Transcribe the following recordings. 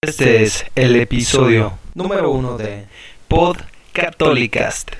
Este es el episodio número 1 de Pod Católicast.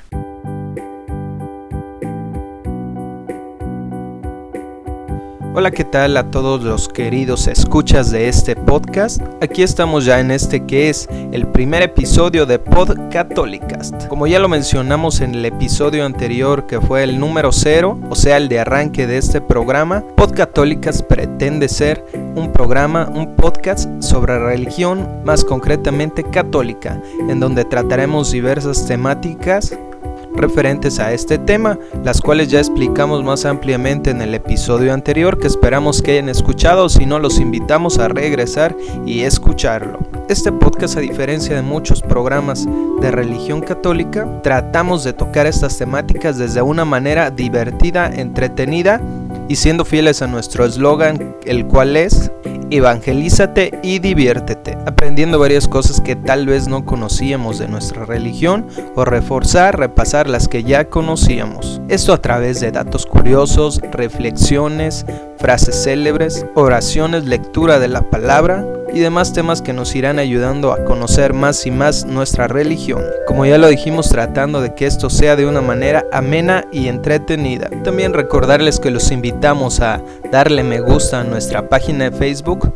Hola, ¿qué tal a todos los queridos escuchas de este podcast? Aquí estamos ya en este que es el primer episodio de Pod Católicast. Como ya lo mencionamos en el episodio anterior, que fue el número 0, o sea el de arranque de este programa, Pod Católicast pretende ser un podcast sobre religión, más concretamente católica, en donde trataremos diversas temáticas referentes a este tema, las cuales ya explicamos más ampliamente en el episodio anterior, que esperamos que hayan escuchado. Si no, los invitamos a regresar y escucharlo. Este podcast, a diferencia de muchos programas de religión católica, tratamos de tocar estas temáticas desde una manera divertida, entretenida y siendo fieles a nuestro eslogan, el cual es: evangelízate y diviértete, aprendiendo varias cosas que tal vez no conocíamos de nuestra religión o repasar las que ya conocíamos. Esto a través de datos curiosos, reflexiones, frases célebres, oraciones, lectura de la palabra y demás temas que nos irán ayudando a conocer más y más nuestra religión. Como ya lo dijimos, tratando de que esto sea de una manera amena y entretenida. También recordarles que los invitamos a darle me gusta a nuestra página de Facebook,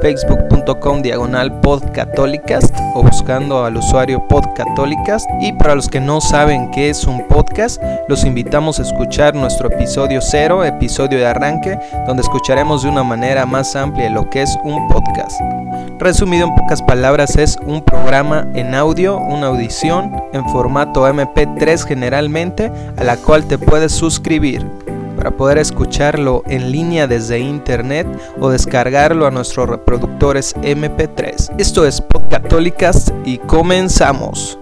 facebook.com/podcatolicast o buscando al usuario Podcatolicast. Y para los que no saben qué es un podcast, los invitamos a escuchar nuestro episodio 0, episodio de arranque, donde escucharemos de una manera más amplia lo que es un podcast. Resumido en pocas palabras, es un programa en audio, una audición en formato MP3 generalmente, a la cual te puedes suscribir para poder escucharlo en línea desde internet o descargarlo a nuestros reproductores MP3. Esto es Pod Católicas y comenzamos.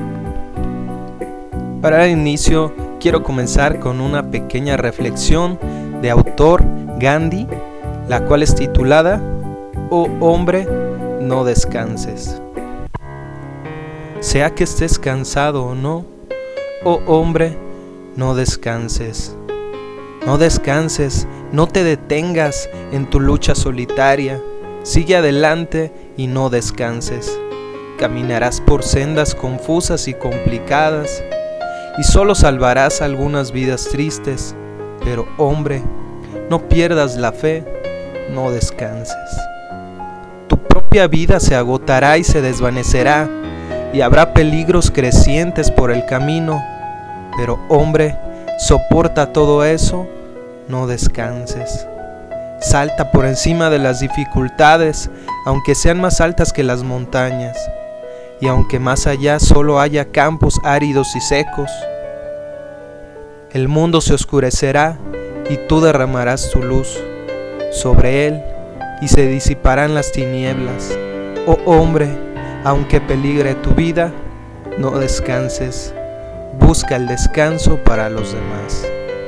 Para el inicio quiero comenzar con una pequeña reflexión de autor Gandhi, la cual es titulada "Oh hombre, no descanses". Sea que estés cansado o no, oh hombre, no descanses. No descanses, no te detengas en tu lucha solitaria. Sigue adelante y no descanses. Caminarás por sendas confusas y complicadas y solo salvarás algunas vidas tristes. Pero hombre, no pierdas la fe, no descanses. Tu propia vida se agotará y se desvanecerá y habrá peligros crecientes por el camino. Pero hombre, soporta todo eso, no descanses. Salta por encima de las dificultades, aunque sean más altas que las montañas, y aunque más allá solo haya campos áridos y secos. El mundo se oscurecerá y tú derramarás tu luz sobre él y se disiparán las tinieblas. Oh hombre, aunque peligre tu vida, no descanses. Busca el descanso para los demás.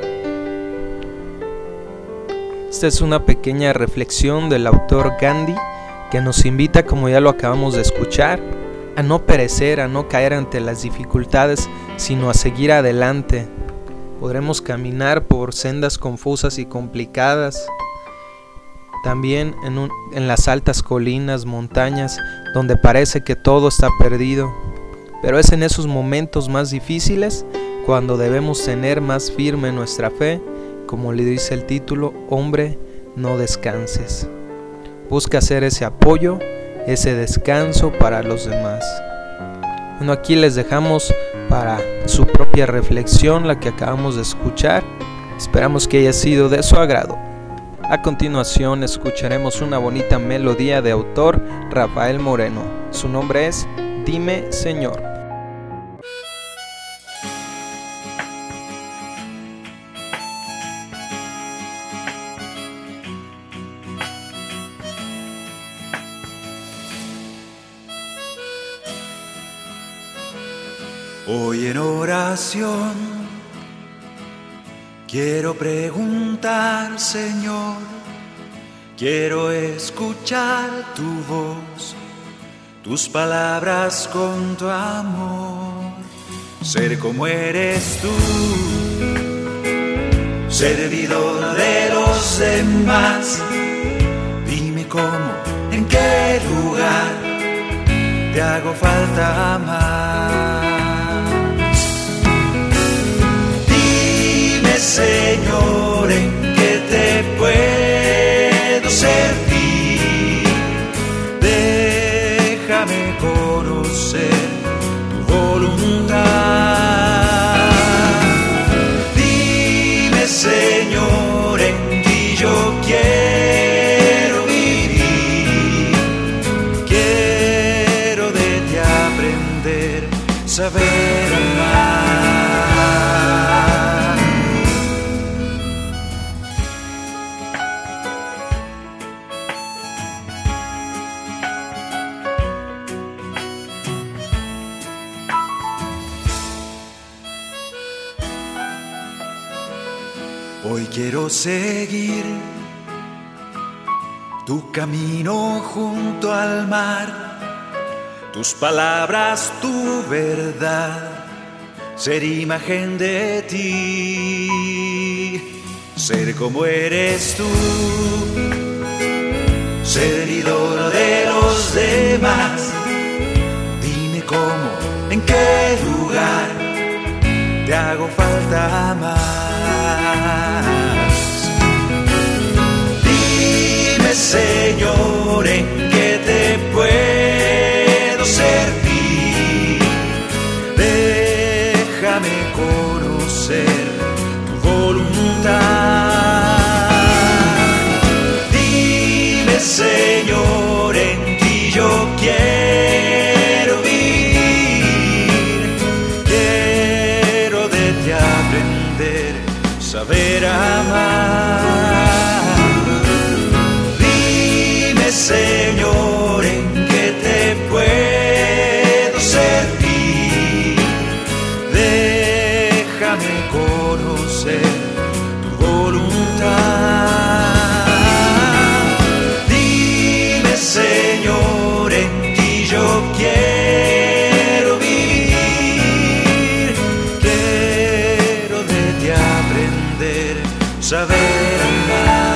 Esta es una pequeña reflexión del autor Gandhi que nos invita, como ya lo acabamos de escuchar, a no perecer, a no caer ante las dificultades, sino a seguir adelante. Podremos caminar por sendas confusas y complicadas, también en las altas colinas, montañas, donde parece que todo está perdido. Pero es en esos momentos más difíciles cuando debemos tener más firme nuestra fe, como le dice el título: hombre, no descanses. Busca hacer ese apoyo, ese descanso para los demás. Bueno, aquí les dejamos para su propia reflexión la que acabamos de escuchar. Esperamos que haya sido de su agrado. A continuación escucharemos una bonita melodía de autor Rafael Moreno. Su nombre es Dime Señor. Hoy en oración quiero preguntar, Señor, quiero escuchar tu voz, tus palabras con tu amor, ser como eres tú, servidor de los demás. Dime cómo, en qué lugar te hago falta más. Dime, Señor, en qué te puedo servir. Déjame conocer tu voluntad. Dime, Señor, en ti yo quiero vivir. Quiero de ti aprender, saber amar. Hoy quiero seguir tu camino junto al mar, tus palabras, tu verdad, ser imagen de ti, ser como eres tú, servidor de los demás. Dime cómo, en qué lugar te hago falta más. Dime, Señor, en qué te puedo servir. Déjame conocer tu voluntad. Dime, Señor, en ti yo quiero vivir. Quiero de ti aprender, saber amar. Dime, Señor, en qué te puedo servir. Déjame conocer tu voluntad. Dime, Señor, en ti yo quiero vivir. Quiero de ti aprender, saber amar.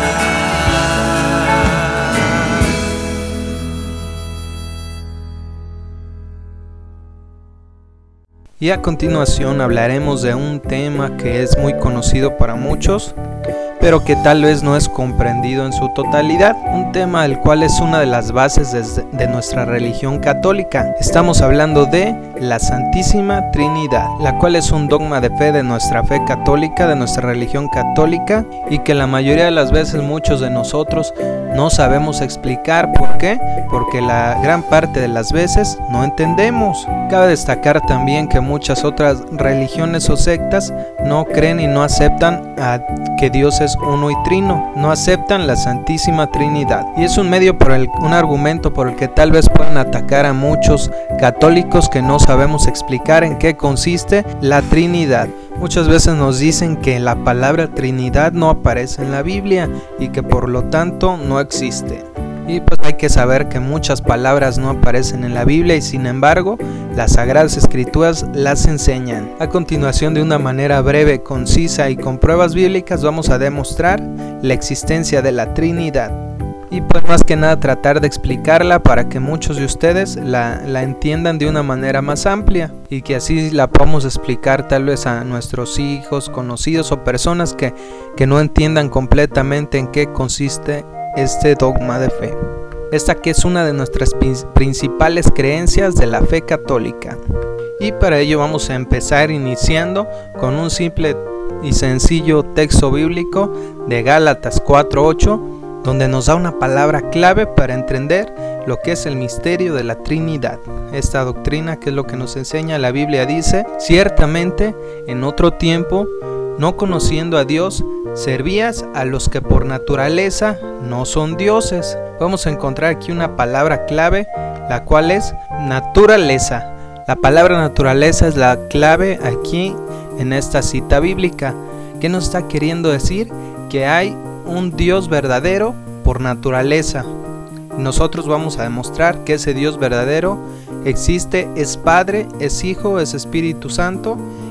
Y a continuación hablaremos de un tema que es muy conocido para muchos, pero que tal vez no es comprendido en su totalidad, un tema el cual es una de las bases de nuestra religión católica. Estamos hablando de la Santísima Trinidad, la cual es un dogma de fe de nuestra fe católica, de nuestra religión católica, y que la mayoría de las veces muchos de nosotros no sabemos explicar. ¿Por qué? Porque la gran parte de las veces no entendemos. Cabe destacar también que muchas otras religiones o sectas no creen y no aceptan a que Dios es uno y trino, no aceptan la Santísima Trinidad, y es un argumento por el que tal vez puedan atacar a muchos católicos que no sabemos explicar en qué consiste la Trinidad. Muchas veces nos dicen que la palabra Trinidad no aparece en la Biblia y que por lo tanto no existe. Y pues hay que saber que muchas palabras no aparecen en la Biblia y sin embargo las Sagradas Escrituras las enseñan. A continuación, de una manera breve, concisa y con pruebas bíblicas, vamos a demostrar la existencia de la Trinidad. Y pues más que nada tratar de explicarla para que muchos de ustedes la entiendan de una manera más amplia y que así la podamos explicar tal vez a nuestros hijos, conocidos o personas que no entiendan completamente en qué consiste este dogma de fe. Esta que es una de nuestras principales creencias de la fe católica. Y para ello vamos a empezar iniciando con un simple y sencillo texto bíblico de Gálatas 4:8, donde nos da una palabra clave para entender lo que es el misterio de la Trinidad. Esta doctrina, que es lo que nos enseña la Biblia, dice: ciertamente en otro tiempo, no conociendo a Dios, servías a los que por naturaleza no son dioses. Vamos a encontrar aquí una palabra clave, la cual es naturaleza. La palabra naturaleza es la clave aquí en esta cita bíblica. ¿Qué nos está queriendo decir? Que hay un Dios verdadero por naturaleza. Nosotros vamos a demostrar que ese Dios verdadero existe, es Padre, es Hijo, es Espíritu Santo,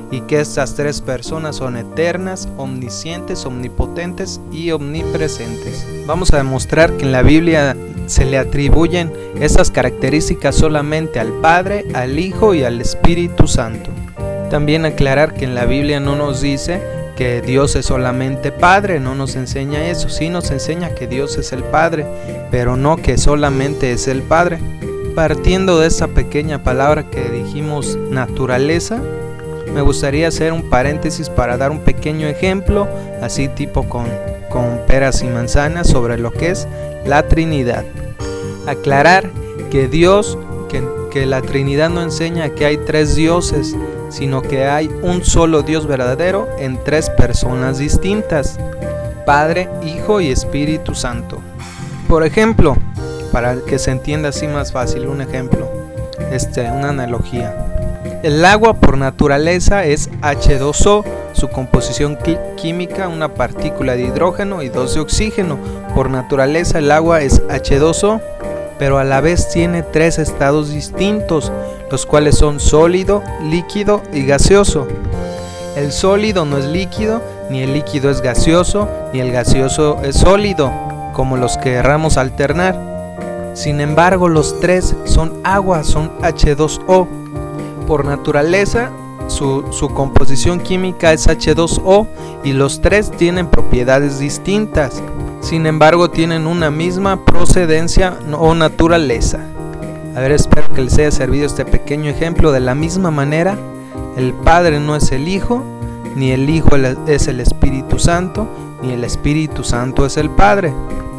y que estas tres personas son eternas, omniscientes, omnipotentes y omnipresentes. Vamos a demostrar que en la Biblia se le atribuyen estas características solamente al Padre, al Hijo y al Espíritu Santo. También aclarar que en la Biblia no nos dice que Dios es solamente Padre, no nos enseña eso, sí nos enseña que Dios es el Padre, pero no que solamente es el Padre. Partiendo de esta pequeña palabra que dijimos naturaleza, me gustaría hacer un paréntesis para dar un pequeño ejemplo, así tipo con peras y manzanas, sobre lo que es la Trinidad. Aclarar que Dios, que la Trinidad no enseña que hay tres dioses, sino que hay un solo Dios verdadero en tres personas distintas: Padre, Hijo y Espíritu Santo. Por ejemplo, para que se entienda así más fácil, un ejemplo, una analogía. El agua por naturaleza es H2O, su composición química una partícula de hidrógeno y dos de oxígeno. Por naturaleza el agua es H2O, pero a la vez tiene tres estados distintos, los cuales son sólido, líquido y gaseoso. El sólido no es líquido, ni el líquido es gaseoso, ni el gaseoso es sólido, como los querramos alternar. Sin embargo, los tres son agua, son H2O. Por naturaleza, su composición química es H2O y los tres tienen propiedades distintas. Sin embargo, tienen una misma procedencia o naturaleza. A ver, espero que les haya servido este pequeño ejemplo. De la misma manera, el Padre no es el Hijo, ni el Hijo es el Espíritu Santo, ni el Espíritu Santo es el Padre.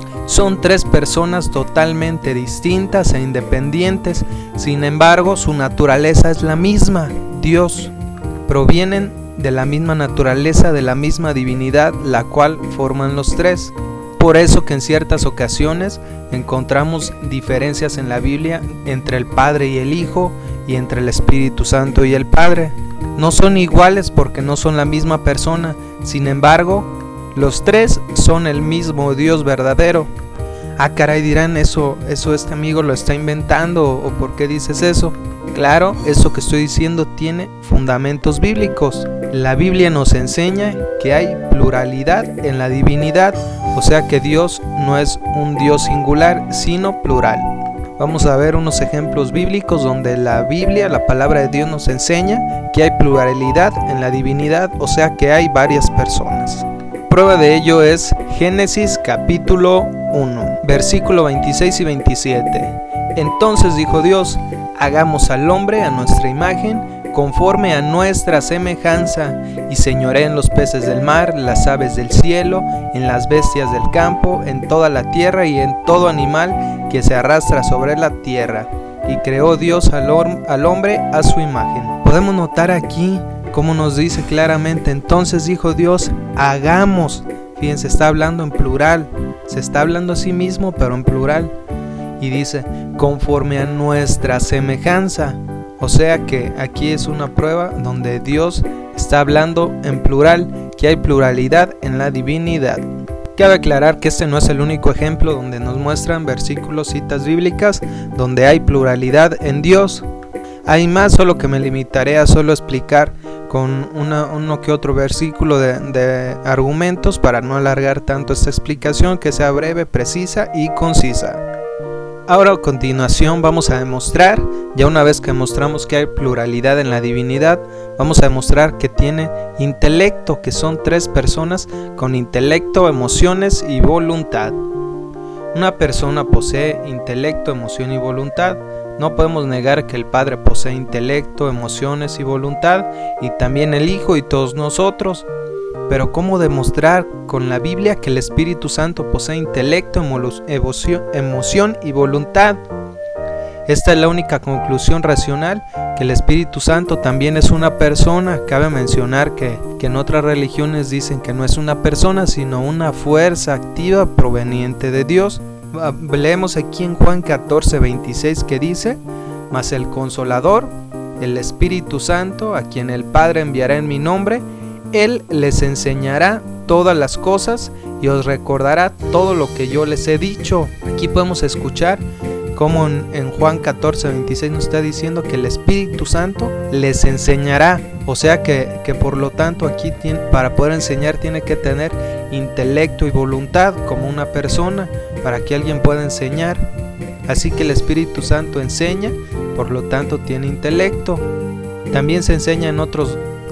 Son tres personas totalmente distintas e independientes, sin embargo su naturaleza es la misma, Dios. Provienen de la misma naturaleza, de la misma divinidad, la cual forman los tres. Por eso que en ciertas ocasiones encontramos diferencias en la Biblia entre el Padre y el Hijo, y entre el Espíritu Santo y el Padre. No son iguales porque no son la misma persona, sin embargo, los tres son el mismo Dios verdadero. Ah, caray, dirán, eso este amigo lo está inventando, o ¿por qué dices eso? Claro, eso que estoy diciendo tiene fundamentos bíblicos. La Biblia nos enseña que hay pluralidad en la divinidad, o sea que Dios no es un Dios singular, sino plural. Vamos a ver unos ejemplos bíblicos donde la Biblia, la palabra de Dios, nos enseña que hay pluralidad en la divinidad, o sea que hay varias personas. Prueba de ello es Génesis capítulo 1, versículo 26 y 27. Entonces dijo Dios: hagamos al hombre a nuestra imagen, conforme a nuestra semejanza, y señoree en los peces del mar, las aves del cielo, en las bestias del campo, en toda la tierra y en todo animal que se arrastra sobre la tierra. Y creó Dios al hombre a su imagen. Podemos notar aquí cómo nos dice claramente: entonces dijo Dios, hagamos. Fíjense, está hablando en plural, se está hablando a sí mismo pero en plural. Y dice, conforme a nuestra semejanza. O sea que aquí es una prueba donde Dios está hablando en plural, que hay pluralidad en la divinidad. Cabe aclarar que este no es el único ejemplo donde nos muestran versículos, citas bíblicas, donde hay pluralidad en Dios. Hay más, solo que me limitaré a solo explicar con uno que otro versículo de argumentos para no alargar tanto esta explicación, que sea breve, precisa y concisa. Ahora, a continuación, vamos a demostrar, ya una vez que demostramos que hay pluralidad en la divinidad, vamos a demostrar que tiene intelecto, que son tres personas con intelecto, emociones y voluntad. Una persona posee intelecto, emoción y voluntad. No podemos negar que el Padre posee intelecto, emociones y voluntad, y también el Hijo y todos nosotros. Pero ¿cómo demostrar con la Biblia que el Espíritu Santo posee intelecto, emoción y voluntad? Esta es la única conclusión racional, que el Espíritu Santo también es una persona. Cabe mencionar que en otras religiones dicen que no es una persona, sino una fuerza activa proveniente de Dios. Leemos aquí en Juan 14:26 que dice: mas el Consolador, el Espíritu Santo, a quien el Padre enviará en mi nombre, Él les enseñará todas las cosas y os recordará todo lo que yo les he dicho. Aquí podemos escuchar como en Juan 14:26 nos está diciendo que el Espíritu Santo les enseñará. O sea que por lo tanto aquí para poder enseñar tiene que tener intelecto y voluntad como una persona para que alguien pueda enseñar. Así que el Espíritu Santo enseña, por lo tanto tiene intelecto. También se enseña en otros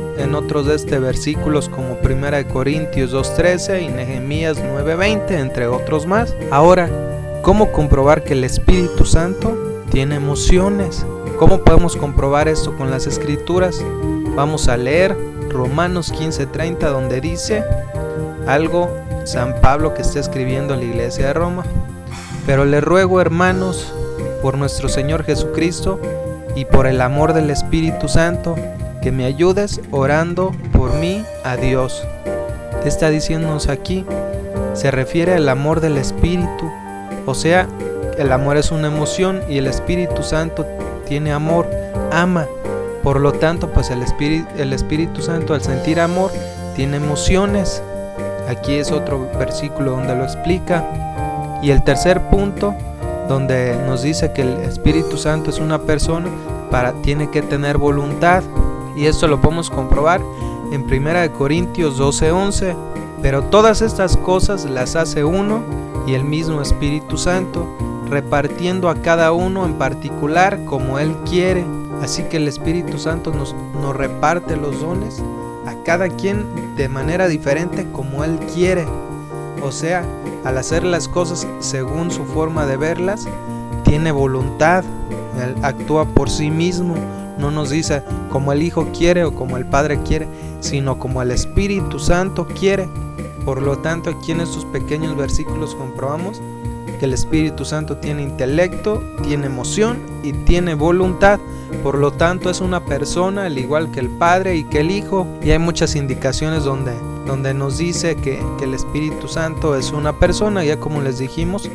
de versículos como 1 Corintios 2:13 y Nehemías 9:20, entre otros más. Ahora, ¿cómo comprobar que el Espíritu Santo tiene emociones? ¿Cómo podemos comprobar esto con las Escrituras? Vamos a leer Romanos 15:30, donde dice algo San Pablo que está escribiendo a la iglesia de Roma. Pero les ruego, hermanos, por nuestro Señor Jesucristo y por el amor del Espíritu Santo, que me ayudes orando por mí a Dios. ¿Qué está diciéndonos aquí? Se refiere al amor del Espíritu. O sea, el amor es una emoción y el Espíritu Santo tiene amor, ama. Por lo tanto, pues el Espíritu Santo, al sentir amor, tiene emociones. Aquí es otro versículo donde lo explica. Y el tercer punto, donde nos dice que el Espíritu Santo es una persona, tiene que tener voluntad. Y esto lo podemos comprobar en 1 Corintios 12:11. Pero todas estas cosas las hace uno y el mismo Espíritu Santo, repartiendo a cada uno en particular como Él quiere. Así que el Espíritu Santo nos reparte los dones a cada quien de manera diferente como Él quiere. O sea, al hacer las cosas según su forma de verlas, tiene voluntad. Él actúa por sí mismo. No nos dice como el Hijo quiere o como el Padre quiere, sino como el Espíritu Santo quiere. Por lo tanto, aquí en estos pequeños versículos comprobamos que el Espíritu Santo tiene intelecto, tiene emoción y tiene voluntad. Por lo tanto, es una persona al igual que el Padre y que el Hijo. Y hay muchas indicaciones donde nos dice que el Espíritu Santo es una persona. Ya como les dijimos,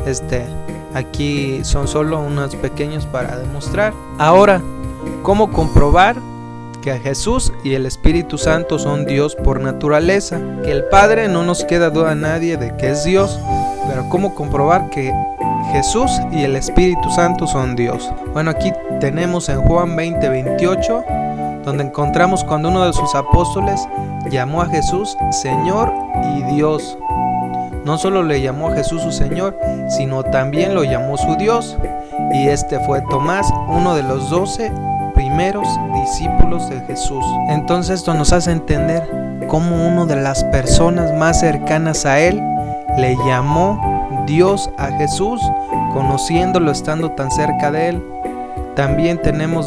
aquí son solo unos pequeños para demostrar. Ahora, ¿cómo comprobar que Jesús y el Espíritu Santo son Dios por naturaleza? Que el Padre, no nos queda duda a nadie de que es Dios, pero ¿cómo comprobar que Jesús y el Espíritu Santo son Dios? Bueno, aquí tenemos en Juan 20:28, donde encontramos cuando uno de sus apóstoles llamó a Jesús Señor y Dios. No solo le llamó a Jesús su Señor, sino también lo llamó su Dios. Y fue Tomás, uno de los 12 primeros discípulos de Jesús. Entonces esto nos hace entender cómo una de las personas más cercanas a Él le llamó Dios a Jesús, conociéndolo, estando tan cerca de Él. También tenemos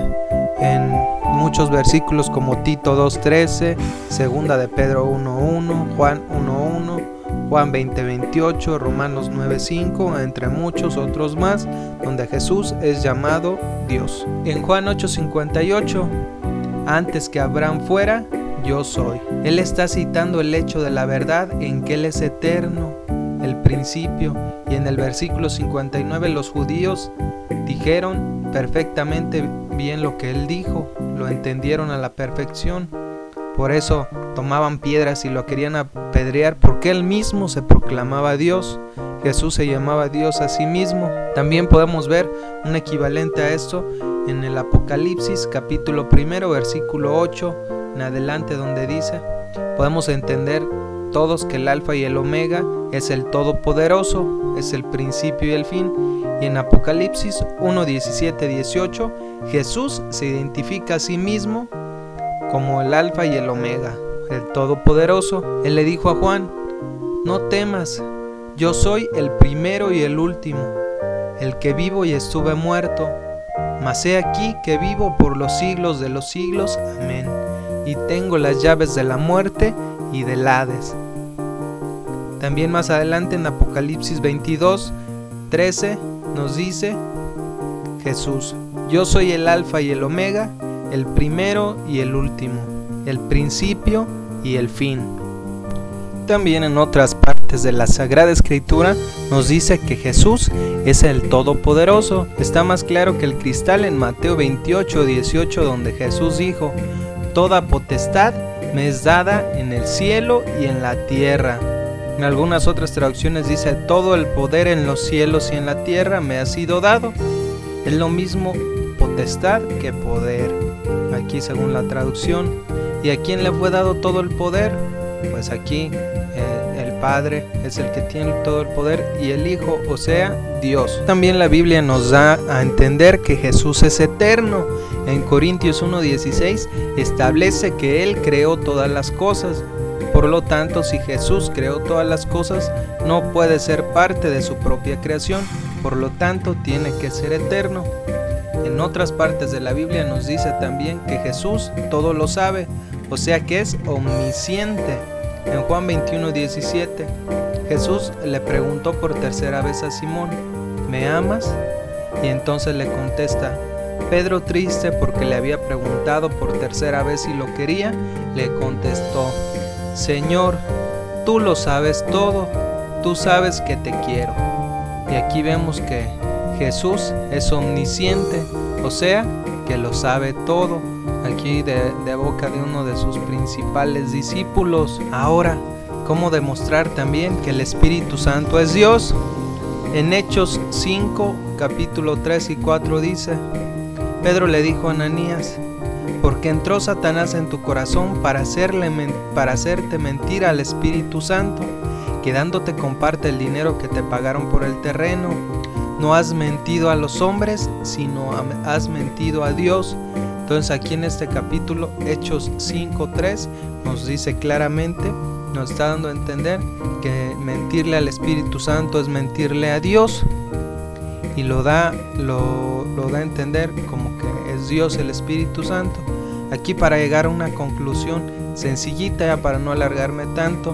en muchos versículos como Tito 2:13, segunda de Pedro 1:1, Juan 1:1, Juan 20:28, Romanos 9:5, entre muchos otros más, donde Jesús es llamado Dios. En Juan 8:58, antes que Abraham fuera, yo soy. Él está citando el hecho de la verdad en que Él es eterno, el principio. Y en el versículo 59 los judíos dijeron perfectamente bien lo que Él dijo, lo entendieron a la perfección. Por eso tomaban piedras y lo querían apedrear, porque Él mismo se proclamaba Dios. Jesús se llamaba Dios a sí mismo. También podemos ver un equivalente a esto en el Apocalipsis capítulo 1, versículo 8 en adelante, donde dice: podemos entender todos que el Alfa y el Omega es el Todopoderoso, es el principio y el fin. Y en Apocalipsis 1, 17, 18, Jesús se identifica a sí mismo como el Alfa y el Omega, el Todopoderoso. Él le dijo a Juan: no temas, yo soy el primero y el último, el que vivo y estuve muerto, mas he aquí que vivo por los siglos de los siglos. Amén. Y tengo las llaves de la muerte y del Hades. También más adelante en Apocalipsis 22, 13 nos dice Jesús: yo soy el Alfa y el Omega, el primero y el último, el principio y el fin. También en otras partes de la Sagrada Escritura nos dice que Jesús es el Todopoderoso. Está más claro que el cristal en Mateo 28, 18, donde Jesús dijo: toda potestad me es dada en el cielo y en la tierra. En algunas otras traducciones dice: todo el poder en los cielos y en la tierra me ha sido dado. Es lo mismo potestad que poder, aquí según la traducción. ¿Y a quién le fue dado todo el poder? Pues aquí el Padre es el que tiene todo el poder, y el Hijo, o sea, Dios. También la Biblia nos da a entender que Jesús es eterno. En Corintios 1:16 establece que Él creó todas las cosas. Por lo tanto, si Jesús creó todas las cosas, no puede ser parte de su propia creación. Por lo tanto, tiene que ser eterno. En otras partes de la Biblia nos dice también que Jesús todo lo sabe, o sea que es omnisciente. En Juan 21:17, Jesús le preguntó por tercera vez a Simón: ¿me amas? Y entonces le contesta. Pedro, triste porque le había preguntado por tercera vez si lo quería, le contestó: Señor, tú lo sabes todo, tú sabes que te quiero. Y aquí vemos que Jesús es omnisciente, o sea, que lo sabe todo, aquí de boca de uno de sus principales discípulos. Ahora, ¿cómo demostrar también que el Espíritu Santo es Dios? En Hechos 5, capítulo 3 y 4 dice: Pedro le dijo a Ananías: porque entró Satanás en tu corazón para hacerte mentir al Espíritu Santo, quedándote con parte del dinero que te pagaron por el terreno. No has mentido a los hombres, sino has mentido a Dios. Entonces aquí en este capítulo, Hechos 5:3, nos dice claramente, nos está dando a entender que mentirle al Espíritu Santo es mentirle a Dios. Y lo da a entender como que es Dios el Espíritu Santo. Aquí, para llegar a una conclusión sencillita, ya para no alargarme tanto,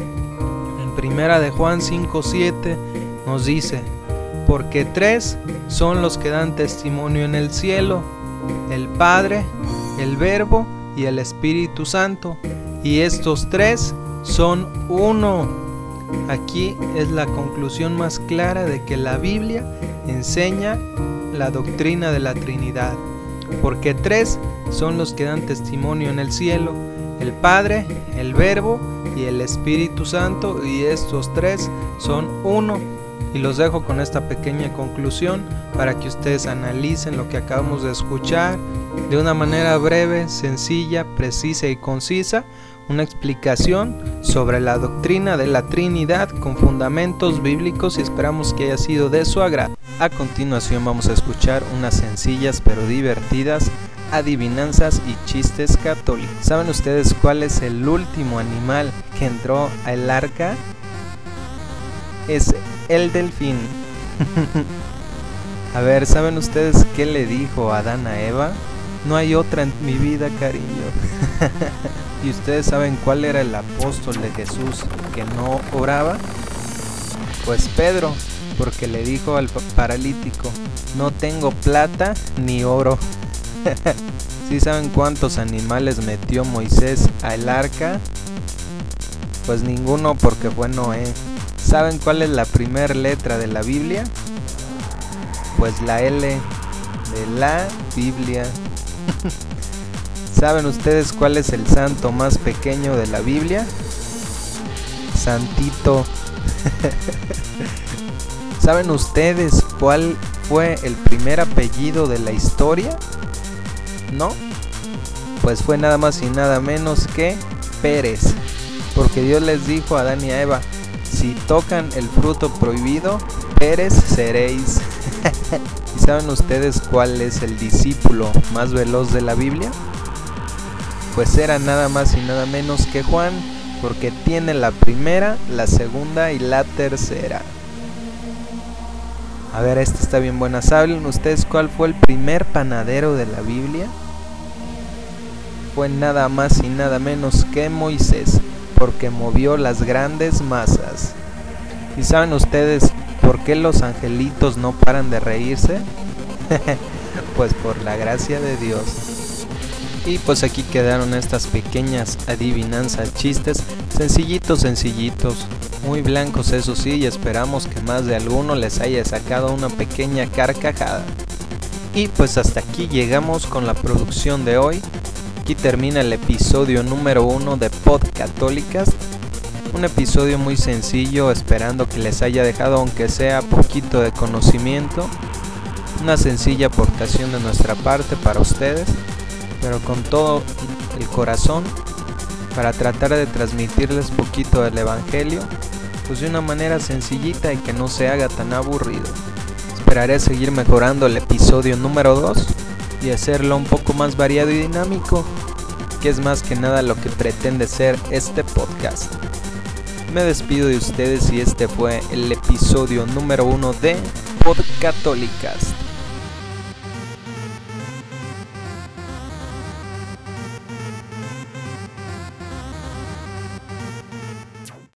en primera de Juan 5:7 nos dice: porque tres son los que dan testimonio en el cielo, el Padre, el Verbo y el Espíritu Santo, y estos tres son uno. Aquí es la conclusión más clara de que la Biblia enseña la doctrina de la Trinidad, porque tres son los que dan testimonio en el cielo, el Padre, el Verbo y el Espíritu Santo, y estos tres son uno. Y los dejo con esta pequeña conclusión para que ustedes analicen lo que acabamos de escuchar de una manera breve, sencilla, precisa y concisa. Una explicación sobre la doctrina de la Trinidad con fundamentos bíblicos, y esperamos que haya sido de su agrado. A continuación vamos a escuchar unas sencillas pero divertidas adivinanzas y chistes católicos. ¿Saben ustedes cuál es el último animal que entró al arca? Es el delfín. A ver, ¿saben ustedes qué le dijo Adán a Eva? No hay otra en mi vida, cariño. ¿Y ustedes saben cuál era el apóstol de Jesús que no oraba? Pues Pedro, porque le dijo al paralítico: no tengo plata ni oro. ¿Sí saben cuántos animales metió Moisés al arca? Pues ninguno, porque fue Noé. ¿Saben cuál es la primera letra de la Biblia? Pues la L de la Biblia. ¿Saben ustedes cuál es el santo más pequeño de la Biblia? Santito. ¿Saben ustedes cuál fue el primer apellido de la historia? ¿No? Pues fue nada más y nada menos que Pérez. Porque Dios les dijo a Adán y a Eva: si tocan el fruto prohibido, Pérez seréis. ¿Y saben ustedes cuál es el discípulo más veloz de la Biblia? Pues era nada más y nada menos que Juan, porque tiene la primera, la segunda y la tercera. A ver, esta está bien buena. ¿Saben ustedes cuál fue el primer panadero de la Biblia? Fue nada más y nada menos que Moisés, porque movió las grandes masas. ¿Y saben ustedes por qué los angelitos no paran de reírse? Pues por la gracia de Dios. Y pues aquí quedaron estas pequeñas adivinanzas, chistes, sencillitos, muy blancos eso sí, y esperamos que más de alguno les haya sacado una pequeña carcajada. Y pues hasta aquí llegamos con la producción de hoy. Aquí termina el episodio número 1 de Podcatolikas. Un episodio muy sencillo, esperando que les haya dejado aunque sea poquito de conocimiento. Una sencilla aportación de nuestra parte para ustedes, pero con todo el corazón, para tratar de transmitirles poquito del evangelio, pues de una manera sencillita y que no se haga tan aburrido. Esperaré seguir mejorando el episodio número 2 y hacerlo un poco más variado y dinámico, que es más que nada lo que pretende ser este podcast. Me despido de ustedes y este fue el episodio número 1 de Podcatolicast.